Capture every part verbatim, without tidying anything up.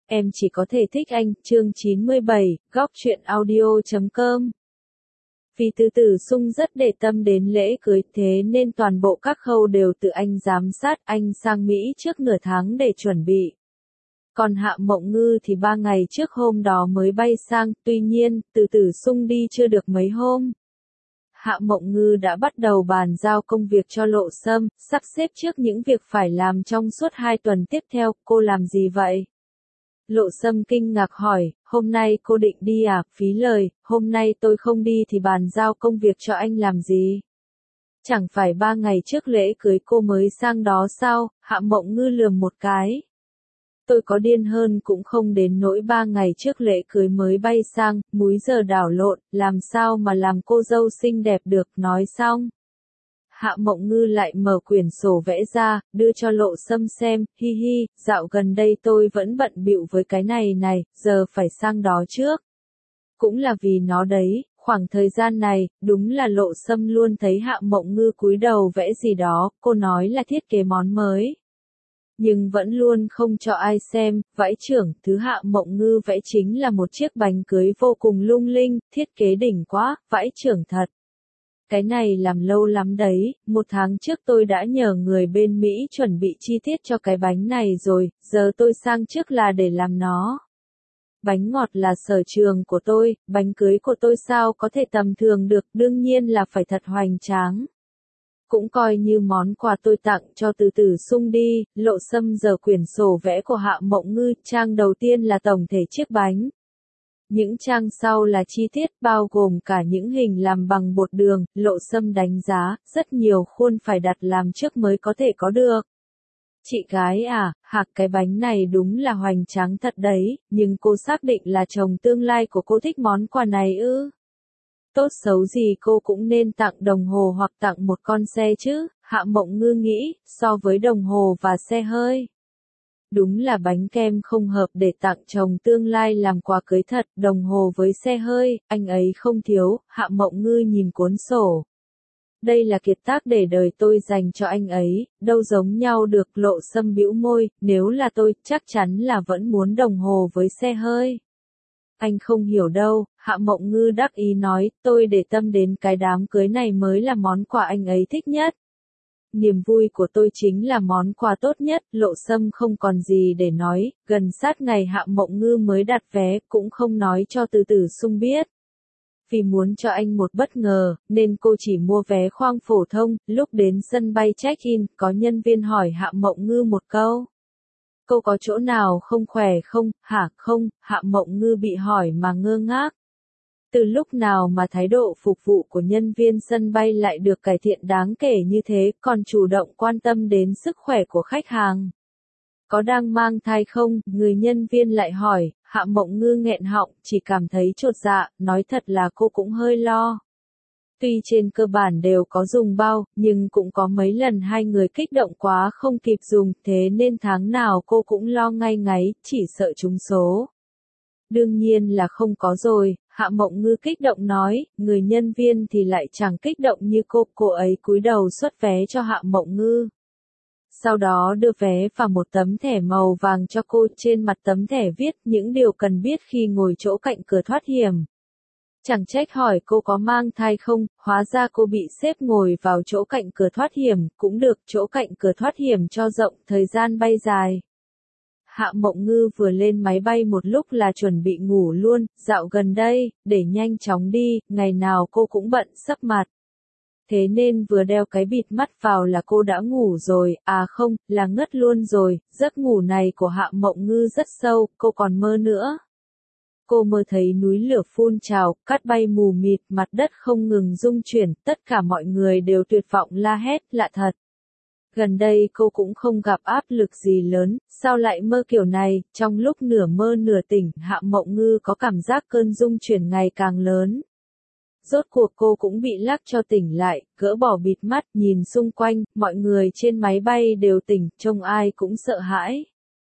em chỉ có thể thích anh, chương chín mươi bảy, góc truyện audio chấm com. Vì Từ Tử Sung rất để tâm đến lễ cưới, thế nên toàn bộ các khâu đều tự anh giám sát. Anh sang Mỹ trước nửa tháng để chuẩn bị. Còn Hạ Mộng Ngư thì ba ngày trước hôm đó mới bay sang, tuy nhiên, Từ Tử Sung đi chưa được mấy hôm. Hạ Mộng Ngư đã bắt đầu bàn giao công việc cho Lộ Sâm, sắp xếp trước những việc phải làm trong suốt hai tuần tiếp theo. Cô làm gì vậy? Lộ Sâm kinh ngạc hỏi, hôm nay cô định đi à? Phí lời, hôm nay tôi không đi thì bàn giao công việc cho anh làm gì? Chẳng phải ba ngày trước lễ cưới cô mới sang đó sao? Hạ Mộng Ngư lườm một cái. Tôi có điên hơn cũng không đến nỗi ba ngày trước lễ cưới mới bay sang, múi giờ đảo lộn, làm sao mà làm cô dâu xinh đẹp được. Nói xong, Hạ Mộng Ngư lại mở quyển sổ vẽ ra, đưa cho Lộ Sâm xem, hi hi, dạo gần đây tôi vẫn bận bịu với cái này này, giờ phải sang đó trước. Cũng là vì nó đấy, khoảng thời gian này, đúng là Lộ Sâm luôn thấy Hạ Mộng Ngư cúi đầu vẽ gì đó, cô nói là thiết kế món mới. Nhưng vẫn luôn không cho ai xem. Vãi chưởng, thứ Hạ Mộng Ngư vẽ chính là một chiếc bánh cưới vô cùng lung linh, thiết kế đỉnh quá, vãi chưởng thật. Cái này làm lâu lắm đấy, một tháng trước tôi đã nhờ người bên Mỹ chuẩn bị chi tiết cho cái bánh này rồi, giờ tôi sang trước là để làm nó. Bánh ngọt là sở trường của tôi, bánh cưới của tôi sao có thể tầm thường được, đương nhiên là phải thật hoành tráng. Cũng coi như món quà tôi tặng cho Từ Tử Sung đi. Lộ Sâm giở quyển sổ vẽ của Hạ Mộng Ngư, trang đầu tiên là tổng thể chiếc bánh. Những trang sau là chi tiết bao gồm cả những hình làm bằng bột đường. Lộ Sâm đánh giá, rất nhiều khuôn phải đặt làm trước mới có thể có được. Chị gái à, hạc cái bánh này đúng là hoành tráng thật đấy, nhưng cô xác định là chồng tương lai của cô thích món quà này ư? Tốt xấu gì cô cũng nên tặng đồng hồ hoặc tặng một con xe chứ, Hạ Mộng Ngư nghĩ, so với đồng hồ và xe hơi. Đúng là bánh kem không hợp để tặng chồng tương lai làm quà cưới thật, đồng hồ với xe hơi, anh ấy không thiếu. Hạ Mộng Ngư nhìn cuốn sổ. Đây là kiệt tác để đời tôi dành cho anh ấy, đâu giống nhau được. Lộ Sâm bĩu môi, nếu là tôi, chắc chắn là vẫn muốn đồng hồ với xe hơi. Anh không hiểu đâu, Hạ Mộng Ngư đắc ý nói, tôi để tâm đến cái đám cưới này mới là món quà anh ấy thích nhất. Niềm vui của tôi chính là món quà tốt nhất. Lộ Sâm không còn gì để nói, gần sát ngày Hạ Mộng Ngư mới đặt vé, cũng không nói cho Từ Tử Sung biết. Vì muốn cho anh một bất ngờ, nên cô chỉ mua vé khoang phổ thông. Lúc đến sân bay check-in, có nhân viên hỏi Hạ Mộng Ngư một câu. Cô có chỗ nào không khỏe không? Hả không? Hạ Mộng Ngư bị hỏi mà ngơ ngác. Từ lúc nào mà thái độ phục vụ của nhân viên sân bay lại được cải thiện đáng kể như thế, còn chủ động quan tâm đến sức khỏe của khách hàng? Có đang mang thai không? Người nhân viên lại hỏi. Hạ Mộng Ngư nghẹn họng, chỉ cảm thấy chột dạ, nói thật là cô cũng hơi lo. Tuy trên cơ bản đều có dùng bao, nhưng cũng có mấy lần hai người kích động quá không kịp dùng, thế nên tháng nào cô cũng lo ngay ngáy, chỉ sợ trúng số. Đương nhiên là không có rồi, Hạ Mộng Ngư kích động nói, người nhân viên thì lại chẳng kích động như cô, cô ấy cúi đầu xuất vé cho Hạ Mộng Ngư. Sau đó đưa vé và một tấm thẻ màu vàng cho cô, trên mặt tấm thẻ viết những điều cần biết khi ngồi chỗ cạnh cửa thoát hiểm. Chẳng trách hỏi cô có mang thai không, hóa ra cô bị xếp ngồi vào chỗ cạnh cửa thoát hiểm, cũng được, chỗ cạnh cửa thoát hiểm cho rộng, thời gian bay dài. Hạ Mộng Ngư vừa lên máy bay một lúc là chuẩn bị ngủ luôn, dạo gần đây, để nhanh chóng đi, ngày nào cô cũng bận sấp mặt. Thế nên vừa đeo cái bịt mắt vào là cô đã ngủ rồi, à không, là ngất luôn rồi. Giấc ngủ này của Hạ Mộng Ngư rất sâu, cô còn mơ nữa. Cô mơ thấy núi lửa phun trào, cát bay mù mịt, mặt đất không ngừng rung chuyển, tất cả mọi người đều tuyệt vọng la hét, lạ thật. Gần đây cô cũng không gặp áp lực gì lớn, sao lại mơ kiểu này? Trong lúc nửa mơ nửa tỉnh, Hạ Mộng Ngư có cảm giác cơn rung chuyển ngày càng lớn. Rốt cuộc cô cũng bị lắc cho tỉnh lại, gỡ bỏ bịt mắt, nhìn xung quanh, mọi người trên máy bay đều tỉnh, trông ai cũng sợ hãi.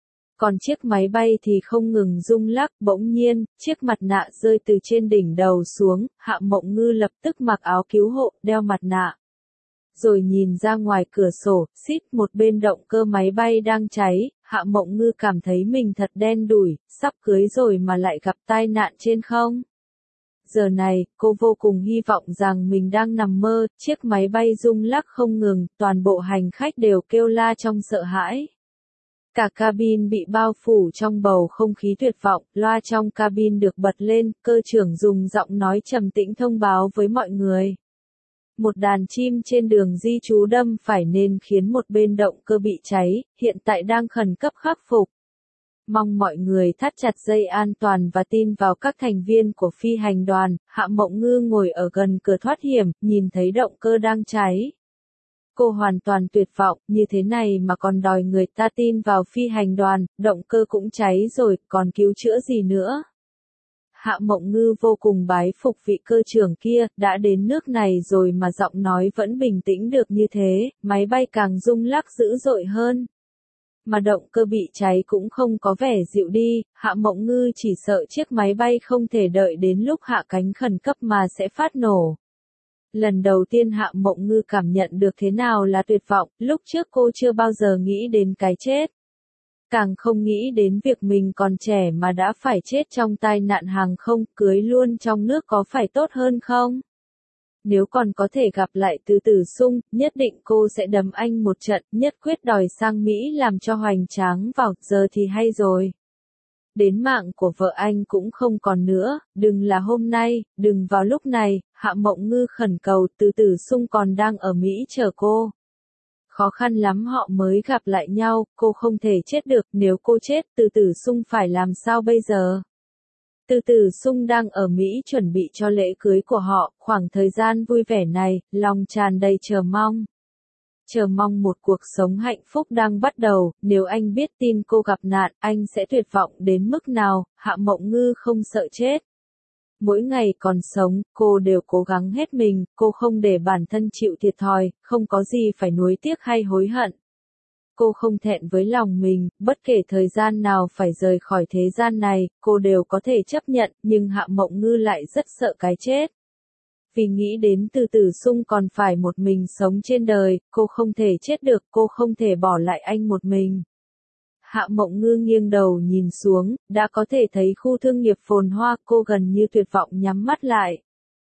Còn chiếc máy bay thì không ngừng rung lắc, bỗng nhiên, chiếc mặt nạ rơi từ trên đỉnh đầu xuống, Hạ Mộng Ngư lập tức mặc áo cứu hộ, đeo mặt nạ. rồi nhìn ra ngoài cửa sổ, xít một bên động cơ máy bay đang cháy, Hạ Mộng Ngư cảm thấy mình thật đen đủi, sắp cưới rồi mà lại gặp tai nạn trên không. Giờ này, cô vô cùng hy vọng rằng mình đang nằm mơ, chiếc máy bay rung lắc không ngừng, toàn bộ hành khách đều kêu la trong sợ hãi. Cả cabin bị bao phủ trong bầu không khí tuyệt vọng, loa trong cabin được bật lên, cơ trưởng dùng giọng nói trầm tĩnh thông báo với mọi người. Một đàn chim trên đường di trú đâm phải nên khiến một bên động cơ bị cháy, hiện tại đang khẩn cấp khắc phục. Mong mọi người thắt chặt dây an toàn và tin vào các thành viên của phi hành đoàn. Hạ Mộng Ngư ngồi ở gần cửa thoát hiểm, nhìn thấy động cơ đang cháy. Cô hoàn toàn tuyệt vọng, như thế này mà còn đòi người ta tin vào phi hành đoàn, động cơ cũng cháy rồi, còn cứu chữa gì nữa. Hạ Mộng Ngư vô cùng bái phục vị cơ trưởng kia, đã đến nước này rồi mà giọng nói vẫn bình tĩnh được như thế, máy bay càng rung lắc dữ dội hơn. Mà động cơ bị cháy cũng không có vẻ dịu đi, Hạ Mộng Ngư chỉ sợ chiếc máy bay không thể đợi đến lúc hạ cánh khẩn cấp mà sẽ phát nổ. Lần đầu tiên Hạ Mộng Ngư cảm nhận được thế nào là tuyệt vọng, lúc trước cô chưa bao giờ nghĩ đến cái chết. Càng không nghĩ đến việc mình còn trẻ mà đã phải chết trong tai nạn hàng không, cưới luôn trong nước có phải tốt hơn không? Nếu còn có thể gặp lại Từ Tử Sung, nhất định cô sẽ đấm anh một trận, nhất quyết đòi sang Mỹ làm cho hoành tráng vào, giờ thì hay rồi. Đến mạng của vợ anh cũng không còn nữa, đừng là hôm nay, đừng vào lúc này, Hạ Mộng Ngư khẩn cầu, Từ Tử Sung còn đang ở Mỹ chờ cô. Khó khăn lắm họ mới gặp lại nhau, cô không thể chết được, nếu cô chết, Từ Tử Sung phải làm sao bây giờ? Từ Tử Sung đang ở Mỹ chuẩn bị cho lễ cưới của họ, khoảng thời gian vui vẻ này, lòng tràn đầy chờ mong. Chờ mong một cuộc sống hạnh phúc đang bắt đầu, nếu anh biết tin cô gặp nạn, anh sẽ tuyệt vọng đến mức nào, Hạ Mộng Ngư không sợ chết. Mỗi ngày còn sống, cô đều cố gắng hết mình, cô không để bản thân chịu thiệt thòi, không có gì phải nuối tiếc hay hối hận. Cô không thẹn với lòng mình, bất kể thời gian nào phải rời khỏi thế gian này, cô đều có thể chấp nhận, nhưng Hạ Mộng Ngư lại rất sợ cái chết. Vì nghĩ đến Từ Tử Sung còn phải một mình sống trên đời, cô không thể chết được, cô không thể bỏ lại anh một mình. Hạ Mộng Ngư nghiêng đầu nhìn xuống, đã có thể thấy khu thương nghiệp phồn hoa, cô gần như tuyệt vọng nhắm mắt lại.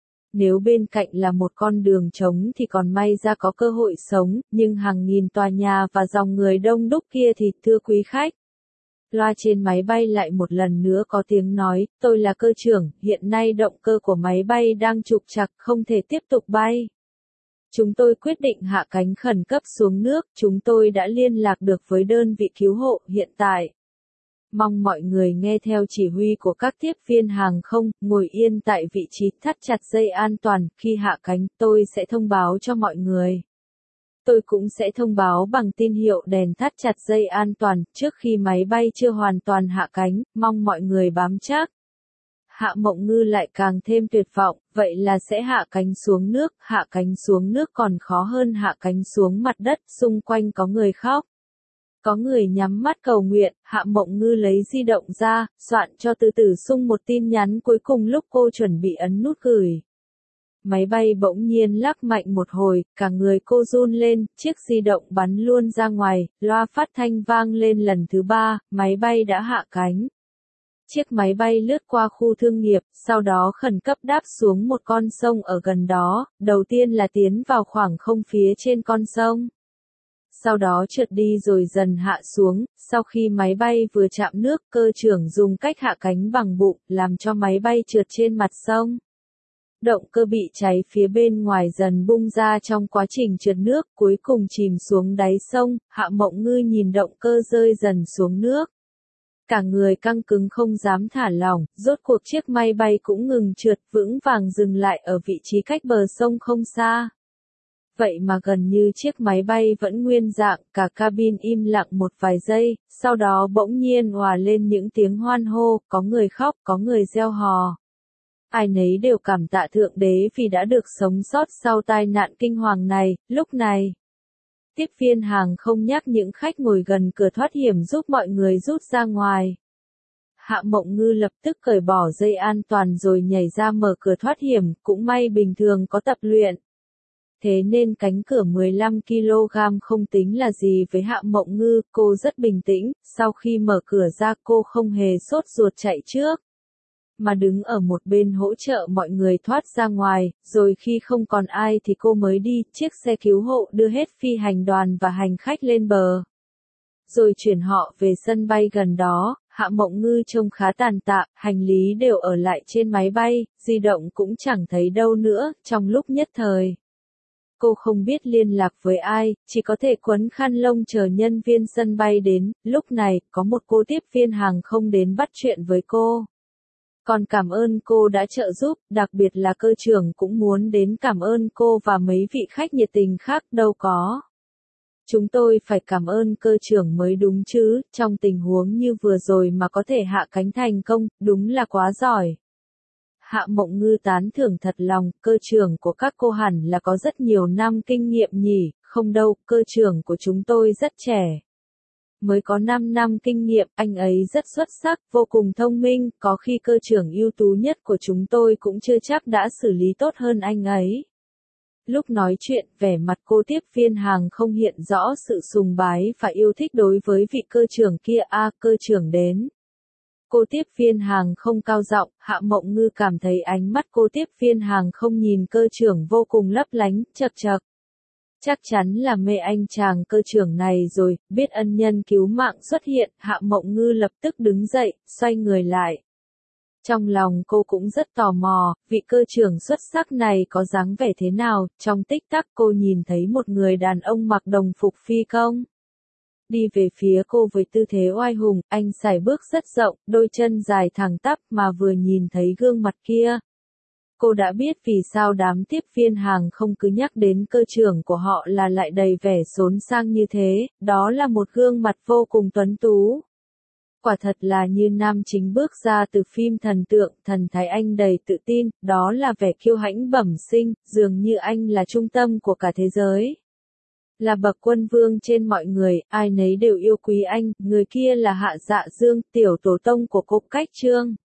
Nếu bên cạnh là một con đường trống thì còn may ra có cơ hội sống, nhưng hàng nghìn tòa nhà và dòng người đông đúc kia thì thưa quý khách. Loa trên máy bay lại một lần nữa có tiếng nói, tôi là cơ trưởng, hiện nay động cơ của máy bay đang trục trặc, không thể tiếp tục bay. Chúng tôi quyết định hạ cánh khẩn cấp xuống nước, chúng tôi đã liên lạc được với đơn vị cứu hộ hiện tại. Mong mọi người nghe theo chỉ huy của các tiếp viên hàng không, ngồi yên tại vị trí, thắt chặt dây an toàn, khi hạ cánh, tôi sẽ thông báo cho mọi người. Tôi cũng sẽ thông báo bằng tín hiệu đèn thắt chặt dây an toàn, trước khi máy bay chưa hoàn toàn hạ cánh, mong mọi người bám chắc. Hạ Mộng Ngư lại càng thêm tuyệt vọng, vậy là sẽ hạ cánh xuống nước, hạ cánh xuống nước còn khó hơn hạ cánh xuống mặt đất, xung quanh có người khóc. Có người nhắm mắt cầu nguyện, Hạ Mộng Ngư lấy di động ra, soạn cho Từ Tử Sung một tin nhắn cuối cùng lúc cô chuẩn bị ấn nút gửi. Máy bay bỗng nhiên lắc mạnh một hồi, cả người cô run lên, chiếc di động bắn luôn ra ngoài, loa phát thanh vang lên lần thứ ba, máy bay đã hạ cánh. Chiếc máy bay lướt qua khu thương nghiệp, sau đó khẩn cấp đáp xuống một con sông ở gần đó, đầu tiên là tiến vào khoảng không phía trên con sông. Sau đó trượt đi rồi dần hạ xuống, sau khi máy bay vừa chạm nước, cơ trưởng dùng cách hạ cánh bằng bụng, làm cho máy bay trượt trên mặt sông. Động cơ bị cháy phía bên ngoài dần bung ra trong quá trình trượt nước, cuối cùng chìm xuống đáy sông, Hạ Mộng Ngư nhìn động cơ rơi dần xuống nước. Cả người căng cứng không dám thả lỏng, rốt cuộc chiếc máy bay cũng ngừng trượt, vững vàng dừng lại ở vị trí cách bờ sông không xa. Vậy mà gần như chiếc máy bay vẫn nguyên dạng, cả cabin im lặng một vài giây, sau đó bỗng nhiên òa lên những tiếng hoan hô, có người khóc, có người reo hò. Ai nấy đều cảm tạ Thượng Đế vì đã được sống sót sau tai nạn kinh hoàng này, lúc này. Tiếp viên hàng không nhắc những khách ngồi gần cửa thoát hiểm giúp mọi người rút ra ngoài. Hạ Mộng Ngư lập tức cởi bỏ dây an toàn rồi nhảy ra mở cửa thoát hiểm, cũng may bình thường có tập luyện. Thế nên cánh cửa mười lăm ki lô gam không tính là gì với Hạ Mộng Ngư, cô rất bình tĩnh, sau khi mở cửa ra cô không hề sốt ruột chạy trước, mà đứng ở một bên hỗ trợ mọi người thoát ra ngoài, rồi khi không còn ai thì cô mới đi, chiếc xe cứu hộ đưa hết phi hành đoàn và hành khách lên bờ, rồi chuyển họ về sân bay gần đó. Hạ Mộng Ngư trông khá tàn tạ, hành lý đều ở lại trên máy bay, di động cũng chẳng thấy đâu nữa, trong lúc nhất thời. Cô không biết liên lạc với ai, chỉ có thể quấn khăn lông chờ nhân viên sân bay đến, lúc này, có một cô tiếp viên hàng không đến bắt chuyện với cô. Còn cảm ơn cô đã trợ giúp, đặc biệt là cơ trưởng cũng muốn đến cảm ơn cô và mấy vị khách nhiệt tình khác, đâu có. Chúng tôi phải cảm ơn cơ trưởng mới đúng chứ, trong tình huống như vừa rồi mà có thể hạ cánh thành công, đúng là quá giỏi. Hạ Mộng Ngư tán thưởng thật lòng, cơ trưởng của các cô hẳn là có rất nhiều năm kinh nghiệm nhỉ, không đâu, cơ trưởng của chúng tôi rất trẻ. Mới có năm năm kinh nghiệm, anh ấy rất xuất sắc, vô cùng thông minh, có khi cơ trưởng ưu tú nhất của chúng tôi cũng chưa chắc đã xử lý tốt hơn anh ấy. Lúc nói chuyện, vẻ mặt cô tiếp viên hàng không hiện rõ sự sùng bái và yêu thích đối với vị cơ trưởng kia. A, à, cơ trưởng đến. Cô tiếp viên hàng không cao giọng, Hạ Mộng Ngư cảm thấy ánh mắt cô tiếp viên hàng không nhìn cơ trưởng vô cùng lấp lánh, chật chật. Chắc chắn là mê anh chàng cơ trưởng này rồi, biết ân nhân cứu mạng xuất hiện, Hạ Mộng Ngư lập tức đứng dậy, xoay người lại. Trong lòng cô cũng rất tò mò, vị cơ trưởng xuất sắc này có dáng vẻ thế nào, trong tích tắc cô nhìn thấy một người đàn ông mặc đồng phục phi công. Đi về phía cô với tư thế oai hùng, anh sải bước rất rộng, đôi chân dài thẳng tắp mà vừa nhìn thấy gương mặt kia. Cô đã biết vì sao đám tiếp viên hàng không cứ nhắc đến cơ trưởng của họ là lại đầy vẻ xốn sang như thế, đó là một gương mặt vô cùng tuấn tú. Quả thật là như nam chính bước ra từ phim thần tượng, thần thái anh đầy tự tin, đó là vẻ kiêu hãnh bẩm sinh, dường như anh là trung tâm của cả thế giới. Là bậc quân vương trên mọi người, ai nấy đều yêu quý anh, người kia là Hạ Dạ Dương, tiểu tổ tông của Cục Cách Trương.